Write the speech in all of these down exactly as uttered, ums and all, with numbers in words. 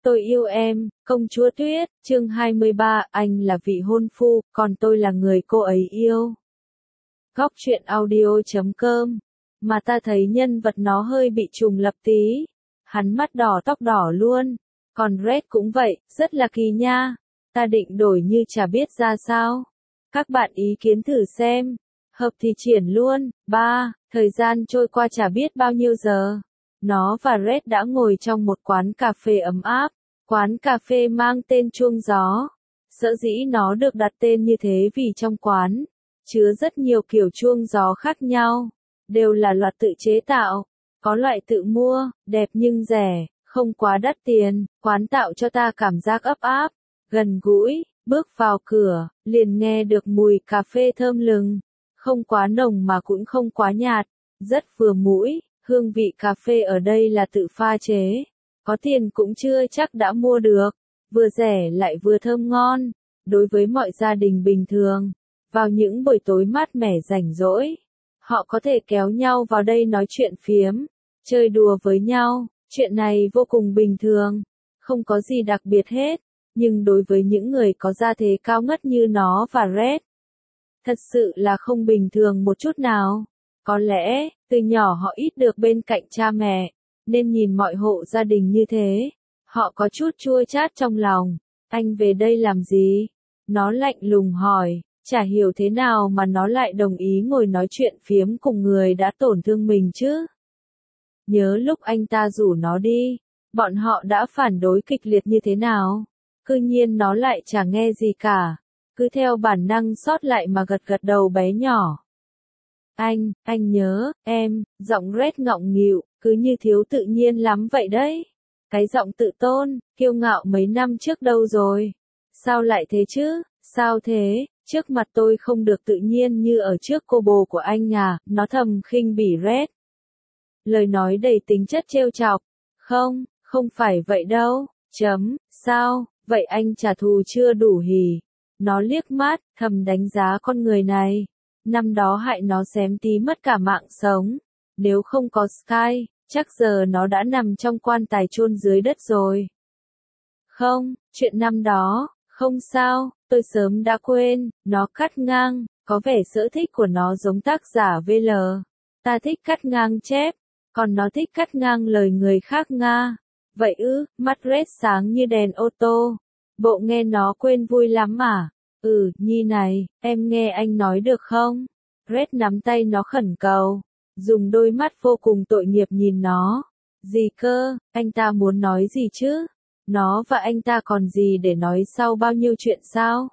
Tôi yêu em, công chúa Tuyết, chương hai mươi ba, anh là vị hôn phu, còn tôi là người cô ấy yêu. Góc truyện audio chấm com. Mà ta thấy nhân vật nó hơi bị trùng lập tí. Hắn mắt đỏ tóc đỏ luôn. Còn Red cũng vậy, rất là kỳ nha. Ta định đổi như chả biết ra sao. Các bạn ý kiến thử xem. Hợp thì triển luôn. Ba, thời gian trôi qua chả biết bao nhiêu giờ. Nó và Red đã ngồi trong một quán cà phê ấm áp. Quán cà phê mang tên Chuông Gió. Sở dĩ nó được đặt tên như thế vì trong quán chứa rất nhiều kiểu chuông gió khác nhau, đều là loạt tự chế tạo, có loại tự mua, đẹp nhưng rẻ, không quá đắt tiền. Quán tạo cho ta cảm giác ấp áp, gần gũi. Bước vào cửa, liền nghe được mùi cà phê thơm lừng, không quá nồng mà cũng không quá nhạt, rất vừa mũi. Hương vị cà phê ở đây là tự pha chế, có tiền cũng chưa chắc đã mua được, vừa rẻ lại vừa thơm ngon. Đối với mọi gia đình bình thường, vào những buổi tối mát mẻ rảnh rỗi, họ có thể kéo nhau vào đây nói chuyện phiếm, chơi đùa với nhau. Chuyện này vô cùng bình thường, không có gì đặc biệt hết, nhưng đối với những người có gia thế cao ngất như nó và Red, thật sự là không bình thường một chút nào. Có lẽ, từ nhỏ họ ít được bên cạnh cha mẹ, nên nhìn mọi hộ gia đình như thế, họ có chút chua chát trong lòng. Anh về đây làm gì? Nó lạnh lùng hỏi, chả hiểu thế nào mà nó lại đồng ý ngồi nói chuyện phiếm cùng người đã tổn thương mình chứ. Nhớ lúc anh ta rủ nó đi, bọn họ đã phản đối kịch liệt như thế nào. Cư nhiên nó lại chả nghe gì cả, cứ theo bản năng sót lại mà gật gật đầu bé nhỏ. Anh, anh nhớ, em, giọng Red ngọng nghịu, cứ như thiếu tự nhiên lắm vậy đấy. Cái giọng tự tôn, kiêu ngạo mấy năm trước đâu rồi? Sao lại thế chứ? Sao thế? Trước mặt tôi không được tự nhiên như ở trước cô bồ của anh à? Nó thầm khinh bỉ Red. Lời nói đầy tính chất trêu chọc. Không, không phải vậy đâu. Chấm, sao? Vậy anh trả thù chưa đủ hỉ? Nó liếc mắt, thầm đánh giá con người này. Năm đó hại nó xém tí mất cả mạng sống. Nếu không có Sky, chắc giờ nó đã nằm trong quan tài chôn dưới đất rồi. Không, chuyện năm đó, không sao, tôi sớm đã quên. Nó cắt ngang, có vẻ sở thích của nó giống tác giả vê lờ. Ta thích cắt ngang chép, còn nó thích cắt ngang lời người khác nga. Vậy ư, mắt Red sáng như đèn ô tô. Bộ nghe nó quên vui lắm à? Ừ, Nhi này, em nghe anh nói được không? Red nắm tay nó khẩn cầu, dùng đôi mắt vô cùng tội nghiệp nhìn nó. Gì cơ, anh ta muốn nói gì chứ? Nó và anh ta còn gì để nói sau bao nhiêu chuyện sao?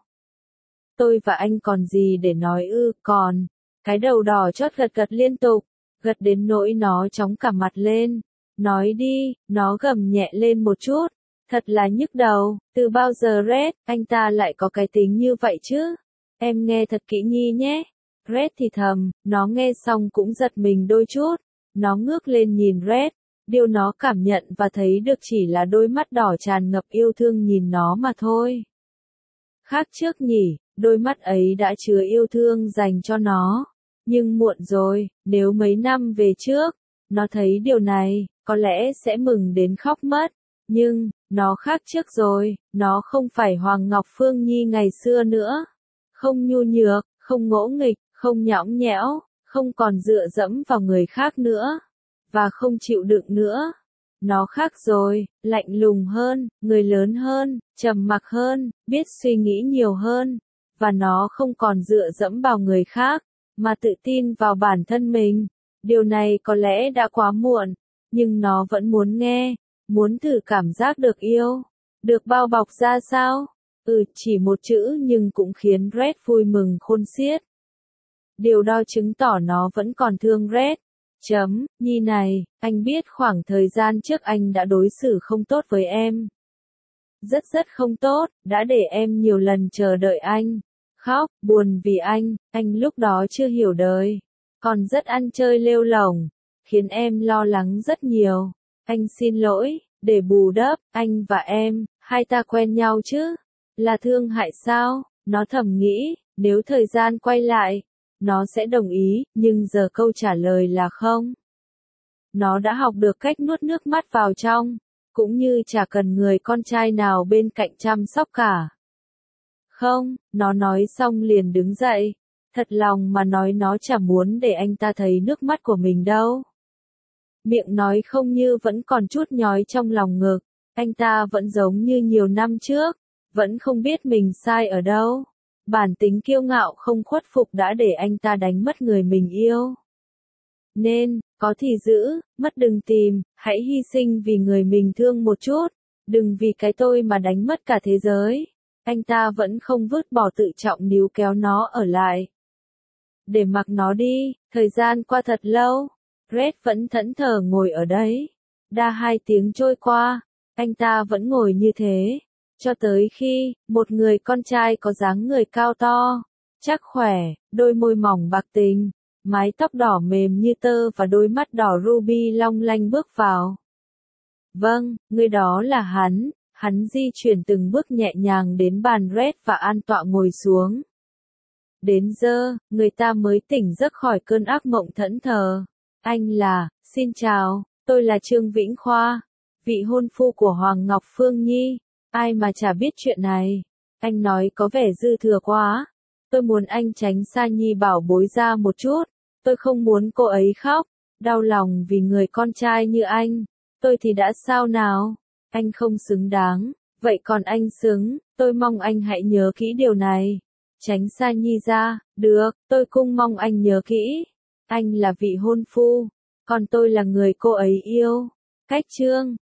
Tôi và anh còn gì để nói ư, còn. Cái đầu đỏ chót gật gật liên tục, gật đến nỗi nó chóng cả mặt lên. Nói đi, nó gầm nhẹ lên một chút. Thật là nhức đầu, từ bao giờ Red, anh ta lại có cái tính như vậy chứ? Em nghe thật kỹ Nhi nhé. Red thì thầm, nó nghe xong cũng giật mình đôi chút. Nó ngước lên nhìn Red, điều nó cảm nhận và thấy được chỉ là đôi mắt đỏ tràn ngập yêu thương nhìn nó mà thôi. Khác trước nhỉ, đôi mắt ấy đã chứa yêu thương dành cho nó. Nhưng muộn rồi, nếu mấy năm về trước, nó thấy điều này, có lẽ sẽ mừng đến khóc mất. Nhưng, nó khác trước rồi, nó không phải Hoàng Ngọc Phương Nhi ngày xưa nữa. Không nhu nhược, không ngỗ nghịch, không nhõng nhẽo, không còn dựa dẫm vào người khác nữa. Và không chịu đựng nữa. Nó khác rồi, lạnh lùng hơn, người lớn hơn, trầm mặc hơn, biết suy nghĩ nhiều hơn. Và nó không còn dựa dẫm vào người khác, mà tự tin vào bản thân mình. Điều này có lẽ đã quá muộn, nhưng nó vẫn muốn nghe. Muốn thử cảm giác được yêu, được bao bọc ra sao? Ừ, chỉ một chữ nhưng cũng khiến Red vui mừng khôn xiết. Điều đó chứng tỏ nó vẫn còn thương Red. Chấm, Nhi này, anh biết khoảng thời gian trước anh đã đối xử không tốt với em. Rất rất không tốt, đã để em nhiều lần chờ đợi anh. Khóc, buồn vì anh, anh lúc đó chưa hiểu đời. Còn rất ăn chơi lêu lổng, khiến em lo lắng rất nhiều. Anh xin lỗi, để bù đắp, anh và em, hai ta quen nhau chứ? Là thương hại sao? Nó thầm nghĩ, nếu thời gian quay lại, nó sẽ đồng ý, nhưng giờ câu trả lời là không. Nó đã học được cách nuốt nước mắt vào trong. cũng như chả cần người con trai nào bên cạnh chăm sóc cả. Không, nó nói xong liền đứng dậy. Thật lòng mà nói nó chả muốn để anh ta thấy nước mắt của mình đâu. Miệng nói không như vẫn còn chút nhói trong lòng ngực. Anh ta vẫn giống như nhiều năm trước, vẫn không biết mình sai ở đâu. Bản tính kiêu ngạo không khuất phục đã để anh ta đánh mất người mình yêu. Nên, có thì giữ, mất đừng tìm, hãy hy sinh vì người mình thương một chút, đừng vì cái tôi mà đánh mất cả thế giới. Anh ta vẫn không vứt bỏ tự trọng níu kéo nó ở lại. Để mặc nó đi, thời gian qua thật lâu, Red vẫn thẫn thờ ngồi ở đấy. Đã hai tiếng trôi qua, anh ta vẫn ngồi như thế, cho tới khi, một người con trai có dáng người cao to, chắc khỏe, đôi môi mỏng bạc tình, mái tóc đỏ mềm như tơ và đôi mắt đỏ ruby long lanh bước vào. Vâng, người đó là hắn, hắn di chuyển từng bước nhẹ nhàng đến bàn Red và an tọa ngồi xuống. Đến giờ, người ta mới tỉnh giấc khỏi cơn ác mộng thẫn thờ. Anh là, xin chào, tôi là Trương Vĩnh Khoa, vị hôn phu của Hoàng Ngọc Phương Nhi. Ai mà chả biết chuyện này. Anh nói có vẻ dư thừa quá. Tôi muốn anh tránh xa Nhi bảo bối ra một chút. Tôi không muốn cô ấy khóc, đau lòng vì người con trai như anh. Tôi thì đã sao nào? Anh không xứng đáng. Vậy còn anh xứng, tôi mong anh hãy nhớ kỹ điều này. Tránh xa Nhi ra, được, tôi cũng mong anh nhớ kỹ. Anh là vị hôn phu, còn tôi là người cô ấy yêu. Cách chương